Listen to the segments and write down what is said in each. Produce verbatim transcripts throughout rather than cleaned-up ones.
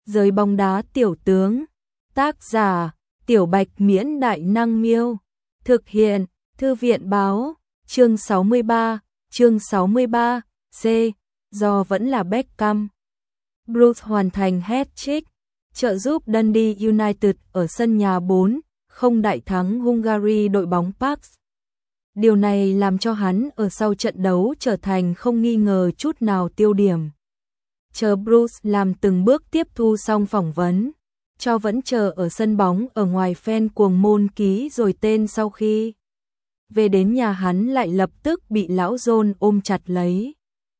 Giới bóng đá tiểu tướng. Tác giả: Tiểu Bạch Miễn Đại Năng Miêu. Thực hiện: Thư viện báo. Chương sáu mươi ba. Chương sáu mươi ba. C. Do vẫn là Beckham. Bruce hoàn thành hat-trick, trợ giúp Dundee United ở sân nhà bốn không đại thắng Hungary đội bóng Parks. Điều này làm cho hắn ở sau trận đấu trở thành không nghi ngờ chút nào tiêu điểm. Chờ Bruce làm từng bước tiếp thu xong phỏng vấn, cho vẫn chờ ở sân bóng ở ngoài fan cuồng môn ký rồi tên sau khi về đến nhà hắn lại lập tức bị lão John ôm chặt lấy.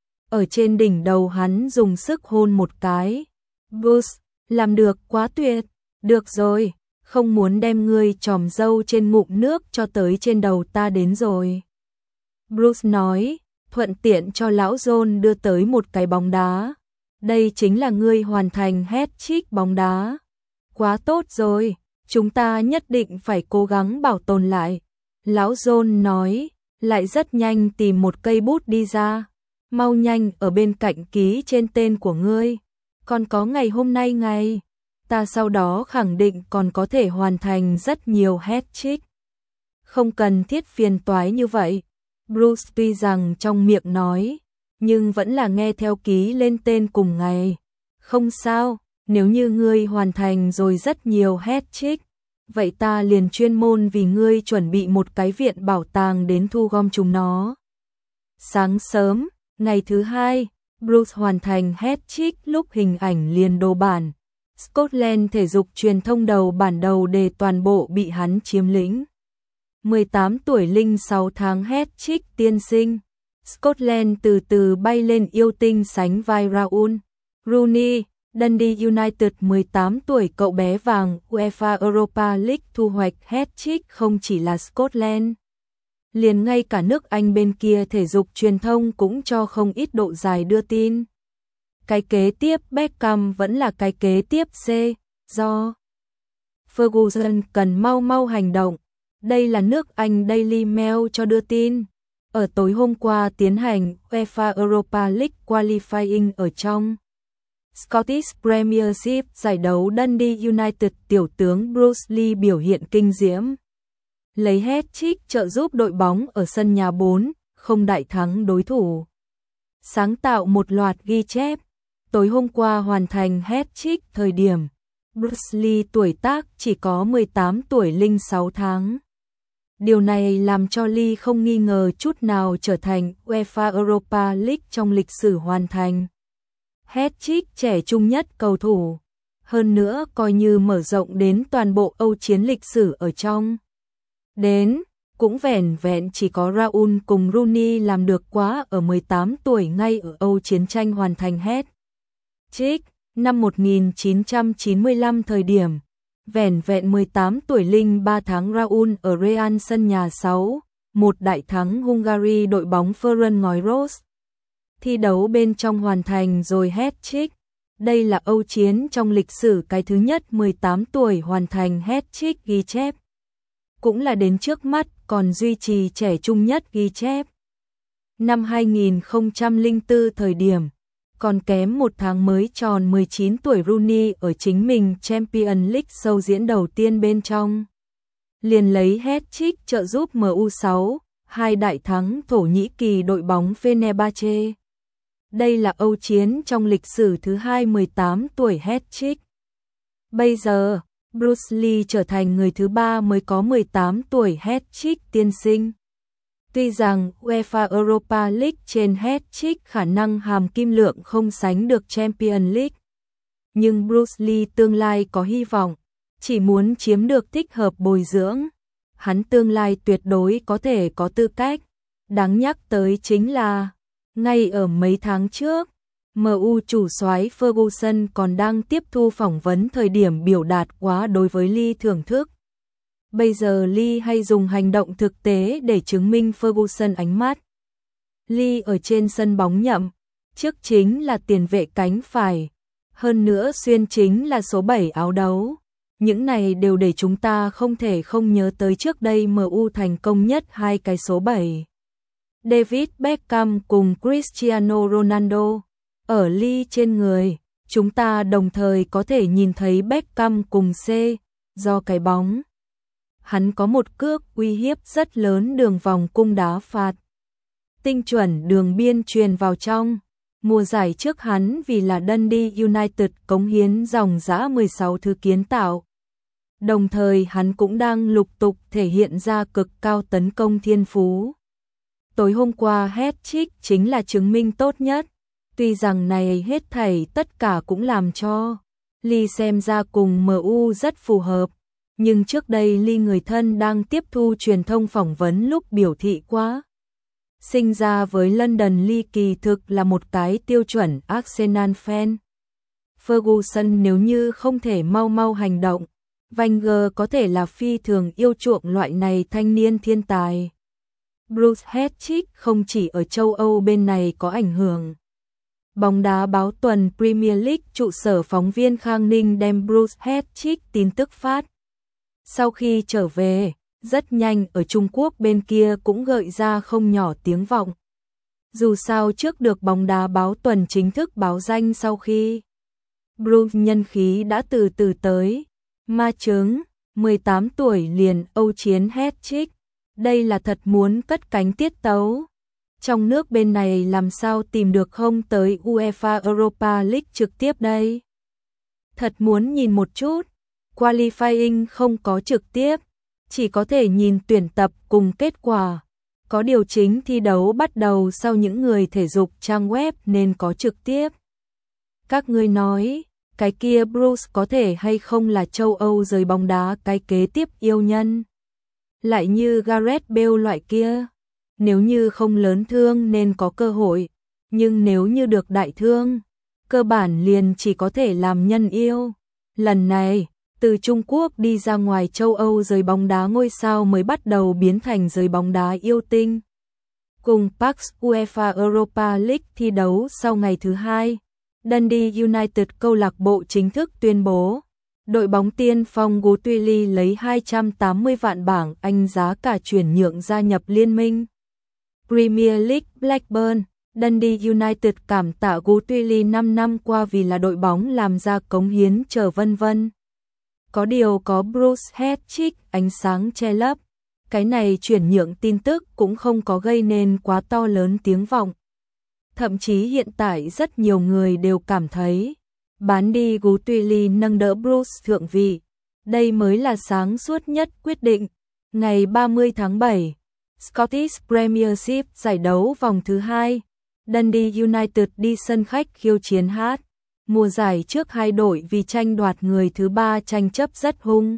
Ở trên đỉnh đầu hắn dùng sức hôn một cái. Bruce, làm được quá tuyệt, được rồi, không muốn đem ngươi tròm dâu trên ngụm nước cho tới trên đầu ta đến rồi. Bruce nói, thuận tiện cho lão John đưa tới một cái bóng đá. Đây chính là ngươi hoàn thành hat-trick bóng đá. Quá tốt rồi, chúng ta nhất định phải cố gắng bảo tồn lại. Lão John nói, lại rất nhanh tìm một cây bút đi ra. Mau nhanh ở bên cạnh ký trên tên của ngươi. Còn có ngày hôm nay ngày, ta sau đó khẳng định còn có thể hoàn thành rất nhiều hat-trick. Không cần thiết phiền toái như vậy. Bruce tuy rằng trong miệng nói, nhưng vẫn là nghe theo ký lên tên cùng ngày. Không sao, nếu như ngươi hoàn thành rồi rất nhiều hat-trick, vậy ta liền chuyên môn vì ngươi chuẩn bị một cái viện bảo tàng đến thu gom chúng nó. Sáng sớm, ngày thứ hai, Bruce hoàn thành hat-trick lúc hình ảnh liền đồ bản. Scotland thể dục truyền thông đầu bản đầu đề toàn bộ bị hắn chiếm lĩnh. mười tám tuổi linh sáu tháng hat-trick tiên sinh. Scotland từ từ bay lên yêu tinh sánh vai Raul Rooney. Dundee United mười tám tuổi cậu bé vàng UEFA Europa League thu hoạch hat-trick không chỉ là Scotland. Liền ngay cả nước Anh bên kia thể dục truyền thông cũng cho không ít độ dài đưa tin. Cái kế tiếp Beckham vẫn là cái kế tiếp C, do Ferguson cần mau mau hành động. Đây là nước Anh Daily Mail cho đưa tin. Ở tối hôm qua tiến hành UEFA Europa League Qualifying ở trong Scottish Premiership, giải đấu Dundee United tiểu tướng Bruce Lee biểu hiện kinh diễm. Lấy hat-trick trợ giúp đội bóng ở sân nhà bốn không đại thắng đối thủ. Sáng tạo một loạt ghi chép. Tối hôm qua hoàn thành hat-trick thời điểm Bruce Lee tuổi tác chỉ có mười tám tuổi linh sáu tháng. Điều này làm cho Lee không nghi ngờ chút nào trở thành UEFA Europa League trong lịch sử hoàn thành hat-trick trẻ trung nhất cầu thủ. Hơn nữa coi như mở rộng đến toàn bộ Âu chiến lịch sử ở trong. Đến, cũng vẻn vẹn chỉ có Raul cùng Rooney làm được quá ở mười tám tuổi ngay ở Âu chiến tranh hoàn thành hat-trick. Năm một nghìn chín trăm chín mươi lăm thời điểm, vẻn vẹn mười tám tuổi linh ba tháng Raul ở Real sân nhà sáu một đại thắng Hungary đội bóng Ferencváros. Thi đấu bên trong hoàn thành rồi hat-trick. Đây là Âu chiến trong lịch sử cái thứ nhất mười tám tuổi hoàn thành hat-trick ghi chép. Cũng là đến trước mắt còn duy trì trẻ trung nhất ghi chép. Năm hai nghìn không trăm lẻ bốn thời điểm, còn kém một tháng mới tròn mười chín tuổi Rooney ở chính mình Champions League show diễn đầu tiên bên trong. Liền lấy hat-trick trợ giúp em u sáu, hai đại thắng Thổ Nhĩ Kỳ đội bóng Fenerbahce. Đây là Âu chiến trong lịch sử thứ hai mười tám tuổi hat-trick. Bây giờ, Bruce Lee trở thành người thứ ba mới có mười tám tuổi hat-trick tiên sinh. Tuy rằng UEFA Europa League trên hat-trick khả năng hàm kim lượng không sánh được Champions League, nhưng Bruce Lee tương lai có hy vọng, chỉ muốn chiếm được thích hợp bồi dưỡng. Hắn tương lai tuyệt đối có thể có tư cách. Đáng nhắc tới chính là, ngay ở mấy tháng trước, em u chủ soái Ferguson còn đang tiếp thu phỏng vấn thời điểm biểu đạt quá đối với Lee thưởng thức. Bây giờ Lee hay dùng hành động thực tế để chứng minh Ferguson ánh mắt. Lee ở trên sân bóng nhậm, trước chính là tiền vệ cánh phải, hơn nữa xuyên chính là số bảy áo đấu. Những này đều để chúng ta không thể không nhớ tới trước đây em u thành công nhất hai cái số bảy. David Beckham cùng Cristiano Ronaldo. Ở Lee trên người, chúng ta đồng thời có thể nhìn thấy Beckham cùng C, do cái bóng. Hắn có một cước uy hiếp rất lớn đường vòng cung đá phạt. Tinh chuẩn đường biên truyền vào trong. Mùa giải trước hắn vì là Dundee United cống hiến dòng dã mười sáu thứ kiến tạo. Đồng thời hắn cũng đang lục tục thể hiện ra cực cao tấn công thiên phú. Tối hôm qua hat-trick chính là chứng minh tốt nhất. Tuy rằng này hết thảy tất cả cũng làm cho Lee xem ra cùng em u rất phù hợp. Nhưng trước đây Lee người thân đang tiếp thu truyền thông phỏng vấn lúc biểu thị quá. Sinh ra với London, Lee kỳ thực là một cái tiêu chuẩn Arsenal fan. Ferguson nếu như không thể mau mau hành động, Wenger có thể là phi thường yêu chuộng loại này thanh niên thiên tài. Bruce hat-trick không chỉ ở châu Âu bên này có ảnh hưởng. Bóng đá báo tuần Premier League trụ sở phóng viên Khang Ninh đem Bruce hat-trick tin tức phát. Sau khi trở về, rất nhanh ở Trung Quốc bên kia cũng gợi ra không nhỏ tiếng vọng. Dù sao trước được bóng đá báo tuần chính thức báo danh sau khi Bruce nhân khí đã từ từ tới. Ma chứng, mười tám tuổi liền Âu chiến hat-trick. Đây là thật muốn cất cánh tiết tấu. Trong nước bên này làm sao tìm được không tới UEFA Europa League trực tiếp đây? Thật muốn nhìn một chút. Qualifying không có trực tiếp, chỉ có thể nhìn tuyển tập cùng kết quả. Có điều chính thi đấu bắt đầu sau những người thể dục trang web nên có trực tiếp. Các ngươi nói, cái kia Bruce có thể hay không là châu Âu giới bóng đá cái kế tiếp yêu nhân? Lại như Gareth Bale loại kia, nếu như không lớn thương nên có cơ hội, nhưng nếu như được đại thương, cơ bản liền chỉ có thể làm nhân yêu. Lần này, từ Trung Quốc đi ra ngoài châu Âu giới bóng đá ngôi sao mới bắt đầu biến thành giới bóng đá yêu tinh. Cùng Pax UEFA Europa League thi đấu sau ngày thứ hai, Dundee United câu lạc bộ chính thức tuyên bố, đội bóng tiên phong Guttwili lấy hai trăm tám mươi vạn bảng Anh giá cả chuyển nhượng gia nhập liên minh. Premier League Blackburn, Dundee United cảm tạ Guttwili năm năm qua vì là đội bóng làm ra cống hiến chờ vân vân. Có điều có Bruce hat-trick ánh sáng che lấp, cái này chuyển nhượng tin tức cũng không có gây nên quá to lớn tiếng vọng. Thậm chí hiện tại rất nhiều người đều cảm thấy bán đi Guttwili nâng đỡ Bruce thượng vị, đây mới là sáng suốt nhất quyết định. Ngày ba mươi tháng bảy, Scottish Premiership giải đấu vòng thứ hai, Dundee United đi sân khách khiêu chiến Hát. Mùa giải trước hai đội vì tranh đoạt người thứ ba tranh chấp rất hung.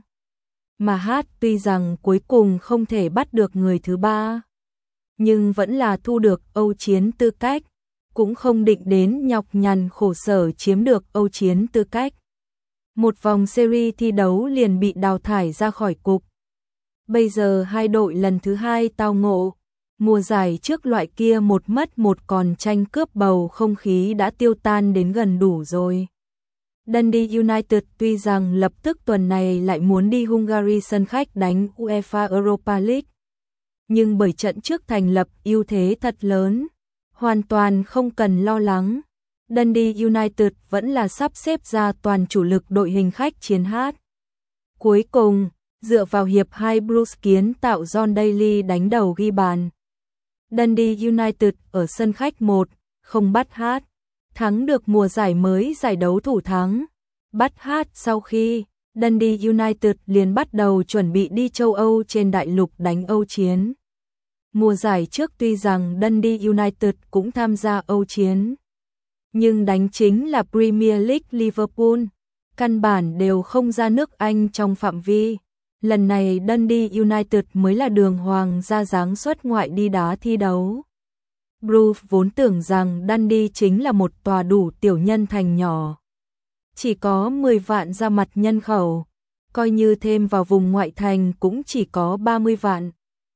Mà Hát tuy rằng cuối cùng không thể bắt được người thứ ba, nhưng vẫn là thu được Âu chiến tư cách, cũng không định đến nhọc nhằn khổ sở chiếm được Âu chiến tư cách. Một vòng series thi đấu liền bị đào thải ra khỏi cục. Bây giờ hai đội lần thứ hai tao ngộ. Mùa giải trước loại kia một mất một còn tranh cướp bầu không khí đã tiêu tan đến gần đủ rồi. Dundee United tuy rằng lập tức tuần này lại muốn đi Hungary sân khách đánh UEFA Europa League, nhưng bởi trận trước thành lập ưu thế thật lớn, hoàn toàn không cần lo lắng. Dundee United vẫn là sắp xếp ra toàn chủ lực đội hình khách chiến Hát. Cuối cùng, dựa vào hiệp hai Bruce kiến tạo John Daly đánh đầu ghi bàn. Dundee United ở sân khách một không bắt Hát, thắng được mùa giải mới giải đấu thủ thắng. Bắt Hát sau khi Dundee United liền bắt đầu chuẩn bị đi châu Âu trên đại lục đánh Âu chiến. Mùa giải trước tuy rằng Dundee United cũng tham gia Âu chiến, nhưng đánh chính là Premier League Liverpool, căn bản đều không ra nước Anh trong phạm vi. Lần này Dundee United mới là đường hoàng ra dáng xuất ngoại đi đá thi đấu. Bruce vốn tưởng rằng Dundee chính là một tòa đủ tiểu nhân thành nhỏ, chỉ có mười vạn ra mặt nhân khẩu, coi như thêm vào vùng ngoại thành cũng chỉ có ba mươi vạn.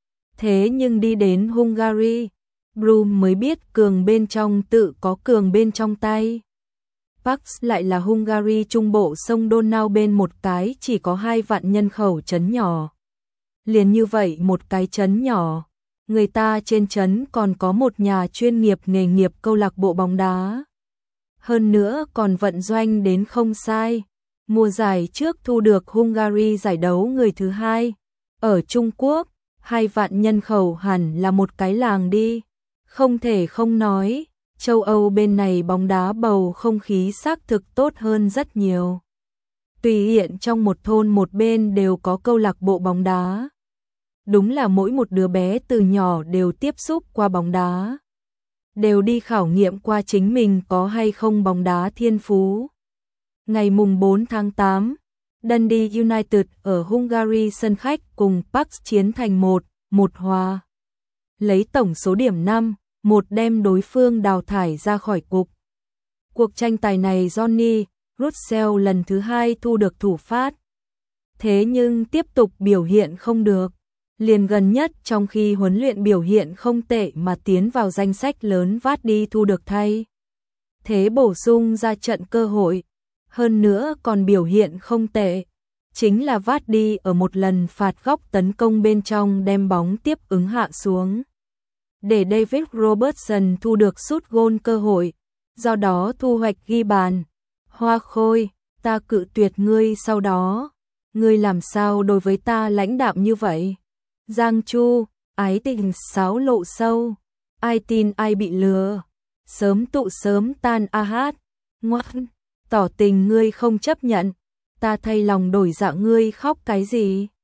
Thế nhưng đi đến Hungary, Bruce mới biết cường bên trong tự có cường bên trong tay. Pax lại là Hungary trung bộ sông Donau bên một cái chỉ có hai vạn nhân khẩu trấn nhỏ. Liền như vậy một cái trấn nhỏ, người ta trên trấn còn có một nhà chuyên nghiệp nghề nghiệp câu lạc bộ bóng đá. hơn nữa còn vận doanh đến không sai. Mùa giải trước thu được Hungary giải đấu người thứ hai. Ở Trung Quốc, hai vạn nhân khẩu hẳn là một cái làng đi. Không thể không nói, châu Âu bên này bóng đá bầu không khí xác thực tốt hơn rất nhiều. Tùy hiện trong một thôn một bên đều có câu lạc bộ bóng đá. Đúng là mỗi một đứa bé từ nhỏ đều tiếp xúc qua bóng đá. Đều đi khảo nghiệm qua chính mình có hay không bóng đá thiên phú. Ngày mùng bốn tháng tám, Dundee United ở Hungary sân khách cùng Pax chiến thành một một hòa. Lấy tổng số điểm năm một đem đối phương đào thải ra khỏi cục. Cuộc tranh tài này Johnny Russell lần thứ hai thu được thủ phát. Thế nhưng tiếp tục biểu hiện không được. Liền gần nhất trong khi huấn luyện biểu hiện không tệ mà tiến vào danh sách lớn Vardy thu được thay. Thế bổ sung ra trận cơ hội. Hơn nữa còn biểu hiện không tệ. Chính là Vardy ở một lần phạt góc tấn công bên trong đem bóng tiếp ứng hạ xuống. Để David Robertson thu được sút gôn cơ hội. Do đó thu hoạch ghi bàn. Hoa Khôi, ta cự tuyệt ngươi sau đó. Ngươi làm sao đối với ta lãnh đạm như vậy? Giang Chu, ái tình sáo lộ sâu. Ai tin ai bị lừa. Sớm tụ sớm tan a hát. Ngoan, tỏ tình ngươi không chấp nhận. Ta thay lòng đổi dạ ngươi khóc cái gì?